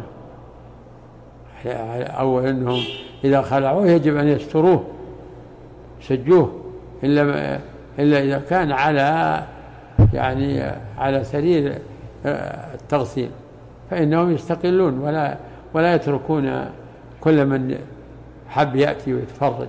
أول أنهم إذا خلعوه يجب أن يستروه يسجوه، إلا إلا إذا كان على يعني على سرير التغسيل فإنهم يستقلون ولا ولا يتركون كل من حب يأتي ويتفرج.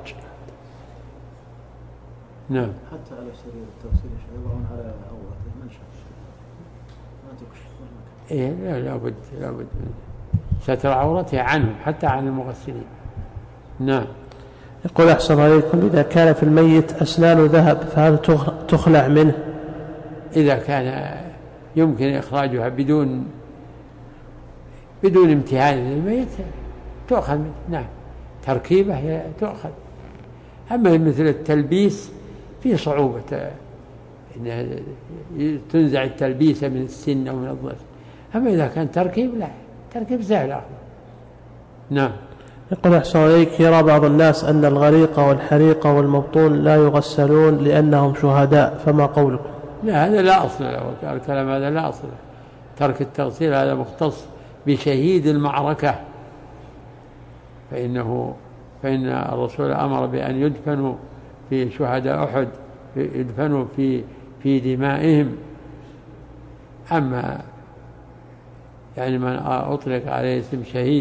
نعم. حتى على سرير التغسيل يضعون على عورته منشأ ما تكشف. إيه لا لابد لابد من ستر عورته عنهم حتى عن المغسلين. نعم. يقول أحسن عليكم: إذا كان في الميت أسنان ذهب فهل تخلع منه؟ إذا كان يمكن إخراجها بدون بدون امتهان للميت تؤخذ منه. نعم. تركيبه تؤخذ. أما مثل التلبيس في صعوبة إن تنزع التلبيسة من السن أو من الضرس. أما إذا كان تركيب لا، تركيب سهل أخذ. نعم. يقول أحسن عليك: يرى بعض الناس أن الغريق والحريق والمبطون لا يغسلون لأنهم شهداء، فما قولكم؟ لا، هذا لا أصل له، الكلام هذا لا أصل له. ترك التغسيل هذا مختص بشهيد المعركة، فإنه فإن الرسول أمر بأن يدفنوا في شهداء أحد، يدفنوا في في دمائهم. أما يعني من أطلق عليه اسم شهيد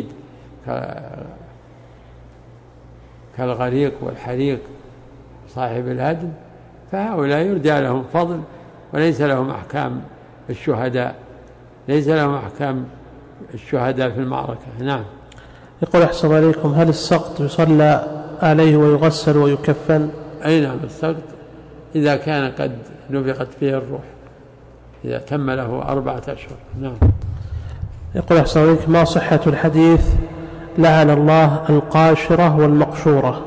كالغريق والحريق صاحب الهدم فهؤلاء يرجى لهم فضل وليس لهم أحكام الشهداء، ليس لهم أحكام الشهداء في المعركة. نعم. يقول أحسن عليكم: هل السقط يصلى عليه ويغسل ويكفن؟ أي نعم السقط إذا كان قد نفخت فيه الروح، إذا تم له أربعة أشهر. نعم. يقول أحسن عليك: ما صحة الحديث لعن الله القاشرة والمقشورة؟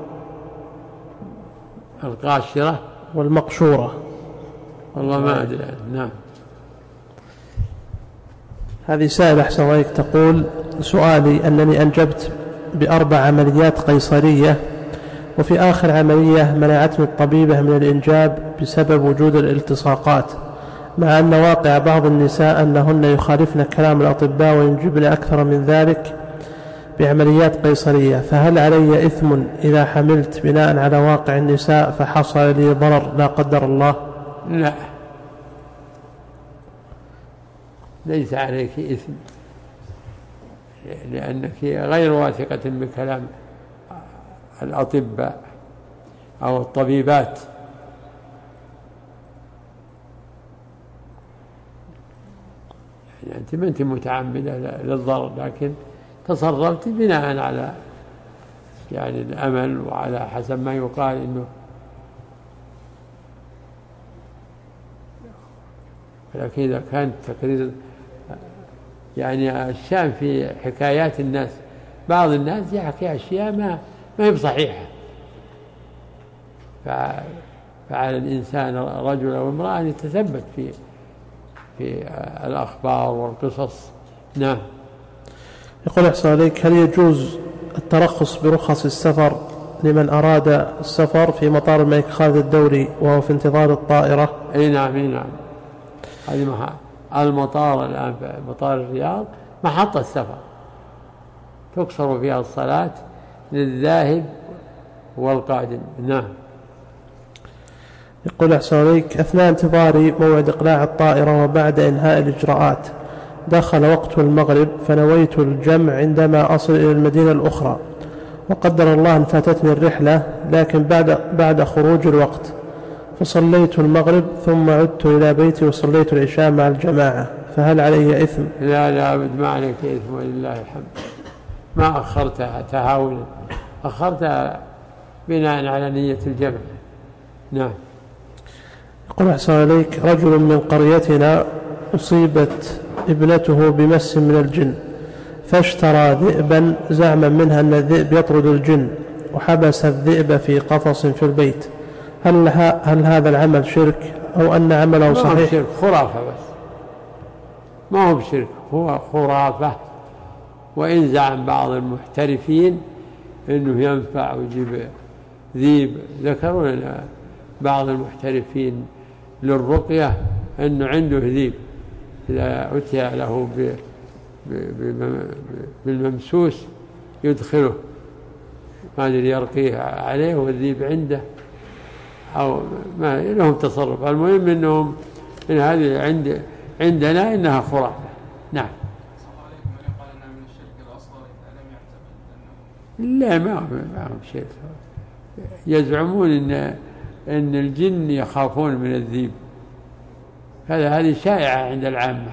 القاشرة والمقشورة والله ما أدري. نعم. هذه سائل أحسن عليك تقول: سؤالي أنني أنجبت بأربع عمليات قيصرية، وفي آخر عملية منعتني الطبيبة من الإنجاب بسبب وجود الالتصاقات، مع أن واقع بعض النساء أنهن يخالفن كلام الأطباء وينجبن أكثر من ذلك بعمليات قيصرية، فهل علي إثم إذا حملت بناء على واقع النساء فحصل لي ضرر لا قدر الله؟ لا، ليس عليك إثم، لأنك غير واثقة بكلام الأطباء أو الطبيبات. يعني أنت ما أنت متعمدة للضرر، لكن تصرفت بناء على يعني الأمل وعلى حسب ما يقال إنه، ولكن إذا كانت تقرير يعني الشام في حكايات الناس، بعض الناس يحكي أشياء ما ما هي بصحيحة، فعلى الإنسان رجل أو امرأة أن يتثبت في في الأخبار والقصص. نعم. يقول أحسن عليك: هل يجوز الترخص برخص السفر لمن أراد السفر في مطار الملك خالد الدولي وهو في انتظار الطائرة؟ أي نعم، أي نعم. هذه المطار الآن مطار الرياض محطة السفر، تكسر فيها الصلاة للذاهب والقادم. نعم. يقول أحسن عليك: أثناء انتظاري موعد إقلاع الطائرة وبعد إنهاء الإجراءات دخل وقت المغرب، فنويت الجمع عندما أصل إلى المدينة الأخرى، وقدر الله أن فاتتني الرحلة، لكن بعد, بعد خروج الوقت فصليت المغرب ثم عدت إلى بيتي وصليت العشاء مع الجماعة، فهل علي إثم؟ لا لا أبد، ما عليك إثم ولله الحمد. ما أخرتها تهاونا، أخرتها بناء على نية الجمع. نعم. يقول أحسن عليك: رجل من قريتنا أصيبت ابنته بمس من الجن، فاشترى ذئبا زعما منها أن الذئب يطرد الجن، وحبس الذئب في قفص في البيت، هل, هل هذا العمل شرك أو أن عمله صحيح؟ ما هو شرك، خرافة بس، ما هو بشرك، هو خرافة. وإن زعم بعض المحترفين أنه ينفع ويجيب ذيب، ذكروا لنا بعض المحترفين للرقية أنه عنده ذيب إذا أتي له بالممسوس يدخله، ما أدري يرقيه عليه والذيب عنده أو ما لهم تصرف. المهم أنهم إن هذه عند عندنا إنها خرافة. نعم. لا، ما ما هو شيء. يزعمون إن إن الجن يخافون من الذيب، هذا هذه شائعة عند العامة.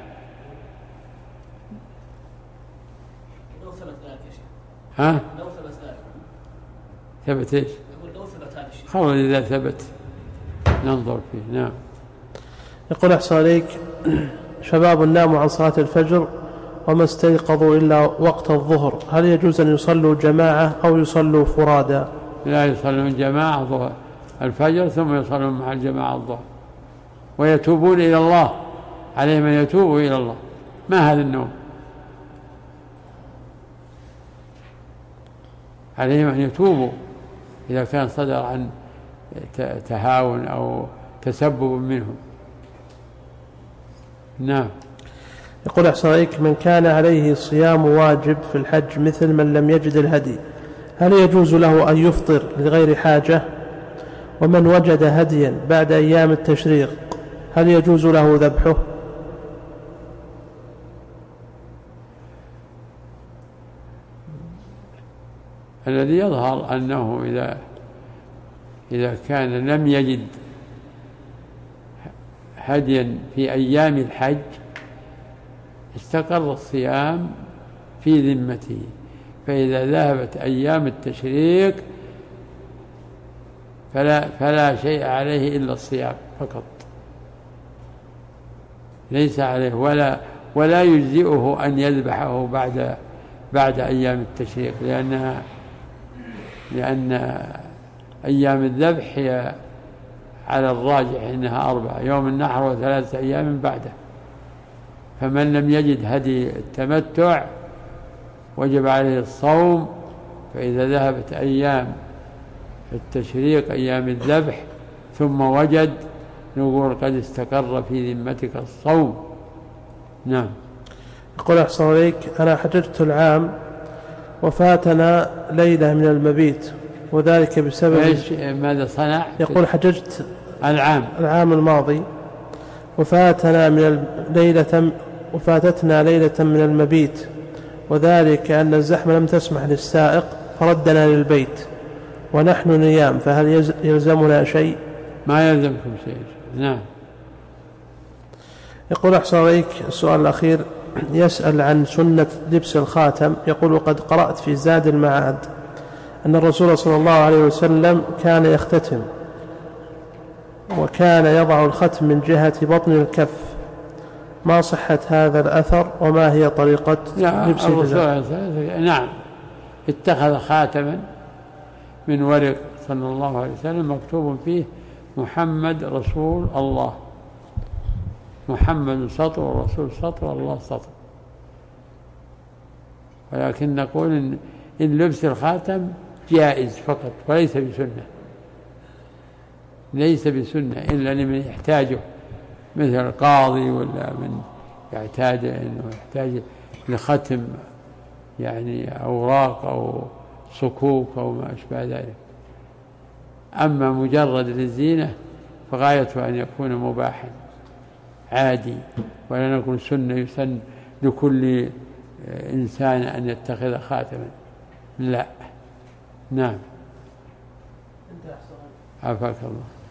لو ثبت ذلك يا شيخ. ها؟ لو ثبت ذلك. ثبت إيش؟ يقول لو ثبت هذا الشيء. خلاص إذا ثبت ننظر فيه. نعم. يقول أحسن عليك: شباب ناموا عن صلاة الفجر وما استيقظوا إلا وقت الظهر، هل يجوز أن يصلوا جماعة أو يصلوا فرادا؟ لا، يصلون جماعة ظهر الفجر ثم يصلون مع الجماعة الظهر، ويتوبون إلى الله، عليهم أن يتوبوا إلى الله. ما هذا النوم؟ عليهم أن يتوبوا إذا كان صدر عن تهاون أو تسبب منهم. نعم. يقول أحسن عليك: من كان عليه صيام واجب في الحج مثل من لم يجد الهدي، هل يجوز له أن يفطر لغير حاجة؟ ومن وجد هديا بعد أيام التشريق هل يجوز له ذبحه؟ الذي يظهر أنه إذا إذا كان لم يجد هديا في أيام الحج استقر الصيام في ذمته، فإذا ذهبت أيام التشريق فلا, فلا شيء عليه إلا الصيام فقط، ليس عليه ولا ولا يجزئه أن يذبحه بعد بعد أيام التشريق، لأنها لأن أيام الذبح هي على الراجح إنها أربعة، يوم النحر وثلاثة أيام بعده. فمن لم يجد هدي التمتع وجب عليه الصوم، فإذا ذهبت أيام التشريق أيام الذبح ثم وجد، نقول قد استقر في ذمتك الصوم. نعم. يقول أحسن عليك، أنا حججت العام وفاتنا ليلة من المبيت، وذلك بسبب إيش ماذا صنع؟ يقول حججت العام العام الماضي وفاتنا من ليلة وفاتتنا ليلة من المبيت، وذلك أن الزحمة لم تسمح للسائق فردنا للبيت ونحن نيام، فهل يلزمنا شيء؟ ما يلزمكم شيء. نعم. يقول أحسن عليك السؤال الأخير، يسأل عن سنة لبس الخاتم. يقول قد قرأت في زاد المعاد أن الرسول صلى الله عليه وسلم كان يختتم، وكان يضع الختم من جهة بطن الكف، ما صحة هذا الأثر وما هي طريقة لبس الرسول؟ نعم، اتخذ خاتما من ورق صلى الله عليه وسلم مكتوب فيه محمد رسول الله، محمد سطر والرسول سطر والله سطر. ولكن نقول إن, إن لبس الخاتم جائز فقط وليس بسنة، ليس بسنة إلا لمن يحتاجه، مثل القاضي ولا من يحتاج إنه يحتاج لختم يعني أوراق أو صكوك أو ما أشبه ذلك. أما مجرد للزينة فغايته أن يكون مباحا عادي، ولا نقول سنة يسن لكل إنسان أن يتخذ خاتما، لا. نعم. عافاك الله.